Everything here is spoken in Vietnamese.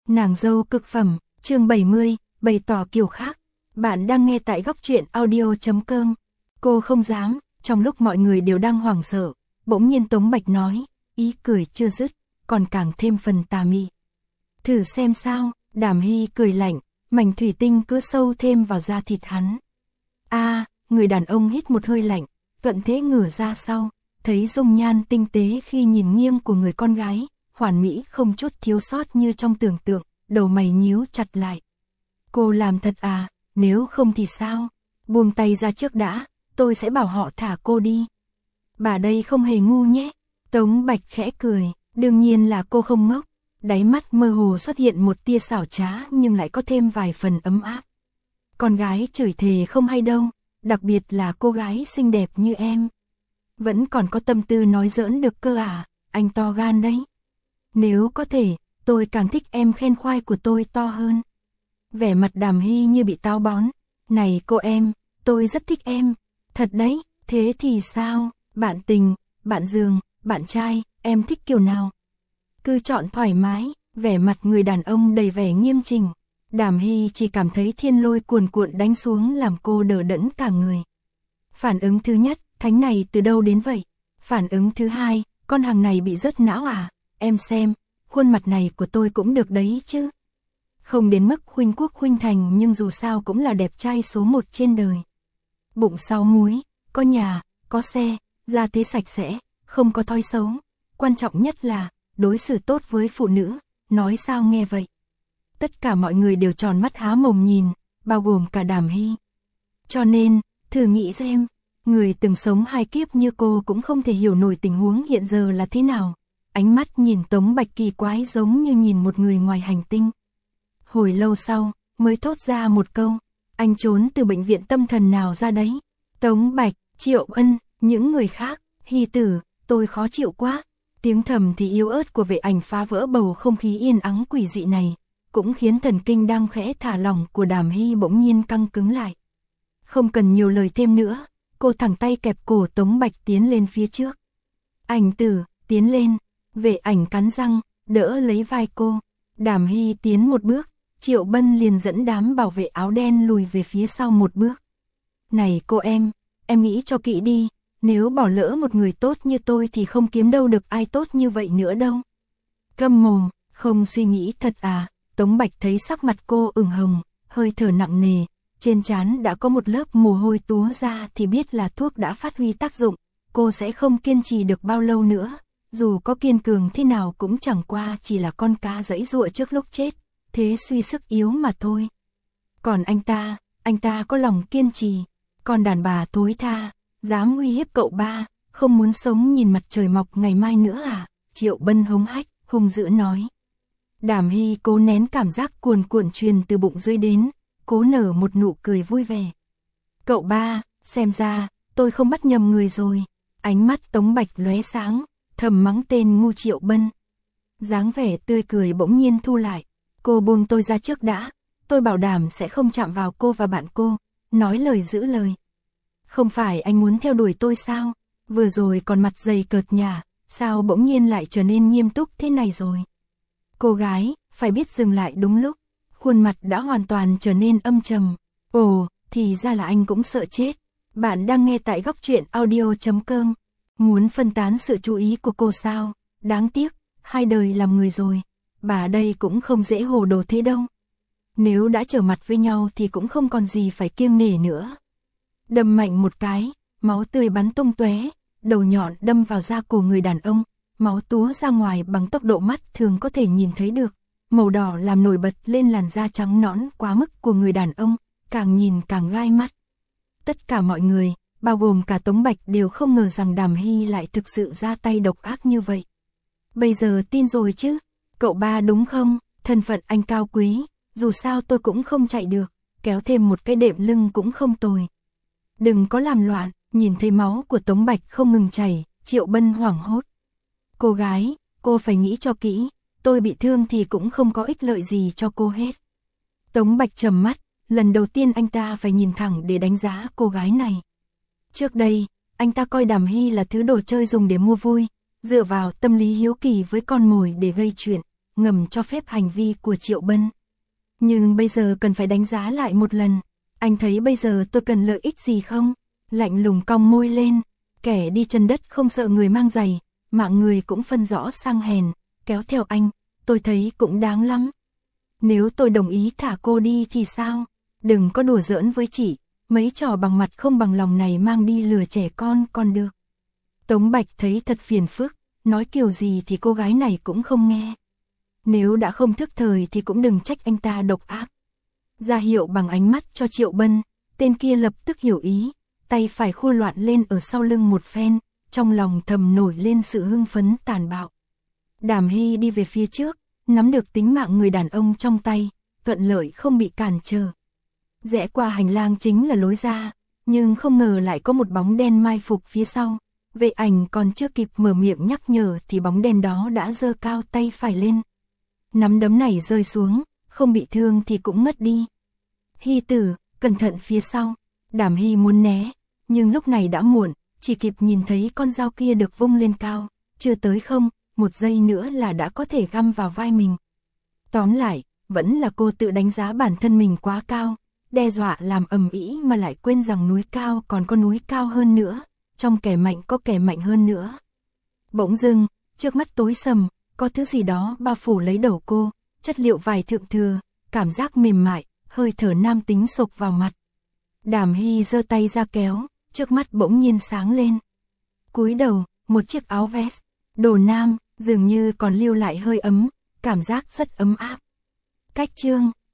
Nàng dâu cực phẩm, chương 70, bày tỏ kiểu khác. Bạn đang nghe tại góc truyện audio.com. Cô không dám, trong lúc mọi người đều đang hoảng sợ, bỗng nhiên Tống Bạch nói, ý cười chưa dứt, còn càng thêm phần tà mị. Thử xem sao, Đàm Hy cười lạnh, mảnh thủy tinh cứ sâu thêm vào da thịt hắn. Người đàn ông hít một hơi lạnh, thuận thế ngửa ra sau, thấy dung nhan tinh tế khi nhìn nghiêng của người con gái, hoàn mỹ không chút thiếu sót như trong tưởng tượng, đầu mày nhíu chặt lại. Cô làm thật à, nếu không thì sao? Buông tay ra trước đã, tôi sẽ bảo họ thả cô đi. Bà đây không hề ngu nhé. Tống Bạch khẽ cười, đương nhiên là cô không ngốc. Đáy mắt mơ hồ xuất hiện một tia xảo trá nhưng lại có thêm vài phần ấm áp. Con gái chửi thề không hay đâu, đặc biệt là cô gái xinh đẹp như em. Vẫn còn có tâm tư nói giỡn được cơ à, anh to gan đấy. Nếu có thể, tôi càng thích em khen khoai của tôi to hơn. Vẻ mặt Đàm Hy như bị táo bón. Này cô em, tôi rất thích em. Thật đấy, thế thì sao? Bạn tình, bạn giường, bạn trai, em thích kiểu nào? Cứ chọn thoải mái, vẻ mặt người đàn ông đầy vẻ nghiêm chỉnh. Đàm Hy chỉ cảm thấy thiên lôi cuồn cuộn đánh xuống làm cô đờ đẫn cả người. Phản ứng thứ nhất, thánh này từ đâu đến vậy? Phản ứng thứ hai, con hàng này bị rớt não à? Em xem, khuôn mặt này của tôi cũng được đấy chứ. Không đến mức khuynh quốc khuynh thành nhưng dù sao cũng là đẹp trai số 1 trên đời. Bụng sau múi, có nhà, có xe, da thế sạch sẽ, không có thói xấu. Quan trọng nhất là, đối xử tốt với phụ nữ, nói sao nghe vậy. Tất cả mọi người đều tròn mắt há mồm nhìn, bao gồm cả Đàm Hy. Cho nên, thử nghĩ xem, người từng sống 2 kiếp như cô cũng không thể hiểu nổi tình huống hiện giờ là thế nào. Ánh mắt nhìn Tống Bạch kỳ quái giống như nhìn một người ngoài hành tinh. Hồi lâu sau, mới thốt ra một câu, anh trốn từ bệnh viện tâm thần nào ra đấy? Tống Bạch, Triệu Ân, những người khác, Hy Tử, tôi khó chịu quá. Tiếng thầm thì yếu ớt của Vệ Ảnh phá vỡ bầu không khí yên ắng quỷ dị này, cũng khiến thần kinh đang khẽ thả lỏng của Đàm Hy bỗng nhiên căng cứng lại. Không cần nhiều lời thêm nữa, cô thẳng tay kẹp cổ Tống Bạch tiến lên phía trước. Ảnh Tử, tiến lên. Vệ Ảnh cắn răng, đỡ lấy vai cô. Đàm Hy tiến một bước, Triệu Bân liền dẫn đám bảo vệ áo đen lùi về phía sau một bước. Này cô em nghĩ cho kỹ đi, nếu bỏ lỡ một người tốt như tôi thì không kiếm đâu được ai tốt như vậy nữa đâu. Câm mồm, không suy nghĩ thật à? Tống Bạch thấy sắc mặt cô ửng hồng, hơi thở nặng nề, trên trán đã có một lớp mồ hôi túa ra thì biết là thuốc đã phát huy tác dụng, cô sẽ không kiên trì được bao lâu nữa. Dù có kiên cường thế nào cũng chẳng qua chỉ là con cá giãy giụa trước lúc chết, thế suy sức yếu mà thôi. Còn anh ta có lòng kiên trì, còn đàn bà thối tha, dám uy hiếp cậu ba, không muốn sống nhìn mặt trời mọc ngày mai nữa à? Triệu Bân hống hách, hung dữ nói. Đàm Hy cố nén cảm giác cuồn cuộn truyền từ bụng dưới đến, cố nở một nụ cười vui vẻ. Cậu ba, xem ra, tôi không bắt nhầm người rồi. Ánh mắt Tống Bạch lóe sáng, thầm mắng tên ngu Triệu Bân. Dáng vẻ tươi cười bỗng nhiên thu lại. Cô buông tôi ra trước đã, tôi bảo đảm sẽ không chạm vào cô và bạn cô, nói lời giữ lời. Không phải anh muốn theo đuổi tôi sao? Vừa rồi còn mặt dày cợt nhả, sao bỗng nhiên lại trở nên nghiêm túc thế này rồi? Cô gái, phải biết dừng lại đúng lúc, khuôn mặt đã hoàn toàn trở nên âm trầm. Ồ, thì ra là anh cũng sợ chết. Bạn đang nghe tại góc truyện audio.com. Muốn phân tán sự chú ý của cô sao? Đáng tiếc, 2 đời làm người rồi. Bà đây cũng không dễ hồ đồ thế đâu. Nếu đã trở mặt với nhau thì cũng không còn gì phải kiêng nể nữa. Đâm mạnh một cái, máu tươi bắn tung tóe, đầu nhọn đâm vào da cổ người đàn ông, máu túa ra ngoài bằng tốc độ mắt thường có thể nhìn thấy được. Màu đỏ làm nổi bật lên làn da trắng nõn quá mức của người đàn ông, càng nhìn càng gai mắt. Tất cả mọi người, bao gồm cả Tống Bạch đều không ngờ rằng Đàm Hy lại thực sự ra tay độc ác như vậy. Bây giờ tin rồi chứ? Cậu ba đúng không? Thân phận anh cao quý, dù sao tôi cũng không chạy được, kéo thêm một cái đệm lưng cũng không tồi. Đừng có làm loạn. Nhìn thấy máu của Tống Bạch không ngừng chảy, Triệu Bân hoảng hốt. Cô gái, cô phải nghĩ cho kỹ, tôi bị thương thì cũng không có ích lợi gì cho cô hết. Tống Bạch trầm mắt, lần đầu tiên anh ta phải nhìn thẳng để đánh giá cô gái này. Trước đây, anh ta coi Đàm Hy là thứ đồ chơi dùng để mua vui, dựa vào tâm lý hiếu kỳ với con mồi để gây chuyện, ngầm cho phép hành vi của Triệu Bân. Nhưng bây giờ cần phải đánh giá lại một lần. Anh thấy bây giờ tôi cần lợi ích gì không? Lạnh lùng cong môi lên. Kẻ đi chân đất không sợ người mang giày, mạng người cũng phân rõ sang hèn. Kéo theo anh, tôi thấy cũng đáng lắm. Nếu tôi đồng ý thả cô đi thì sao? Đừng có đùa giỡn với chị. Mấy trò bằng mặt không bằng lòng này mang đi lừa trẻ con còn được. Tống Bạch thấy thật phiền phức. Nói kiểu gì thì cô gái này cũng không nghe. Nếu đã không thức thời thì cũng đừng trách anh ta độc ác. Ra hiệu bằng ánh mắt cho Triệu Bân. Tên kia lập tức hiểu ý. Tay phải khua loạn lên ở sau lưng một phen. Trong lòng thầm nổi lên sự hưng phấn tàn bạo. Đàm Hy đi về phía trước. Nắm được tính mạng người đàn ông trong tay. Thuận lợi không bị cản trở. Rẽ qua hành lang chính là lối ra. Nhưng không ngờ lại có một bóng đen mai phục phía sau. Vệ Ảnh còn chưa kịp mở miệng nhắc nhở thì bóng đen đó đã giơ cao tay phải lên. Nắm đấm này rơi xuống, không bị thương thì cũng ngất đi. Hy tử, cẩn thận phía sau. Đàm Hy muốn né, nhưng lúc này đã muộn, chỉ kịp nhìn thấy con dao kia được vung lên cao. Chưa tới không, một giây nữa là đã có thể găm vào vai mình. Tóm lại, vẫn là cô tự đánh giá bản thân mình quá cao. Đe dọa làm ầm ĩ mà lại quên rằng núi cao còn có núi cao hơn nữa. Trong kẻ mạnh có kẻ mạnh hơn nữa. Bỗng dưng, trước mắt tối sầm, có thứ gì đó bao phủ lấy đầu cô, chất liệu vải thượng thừa, cảm giác mềm mại, hơi thở nam tính sộc vào mặt. Đàm Hy giơ tay ra kéo, trước mắt bỗng nhiên sáng lên. Cúi đầu, một chiếc áo vest, đồ nam, dường như còn lưu lại hơi ấm, cảm giác rất ấm áp. Cách chương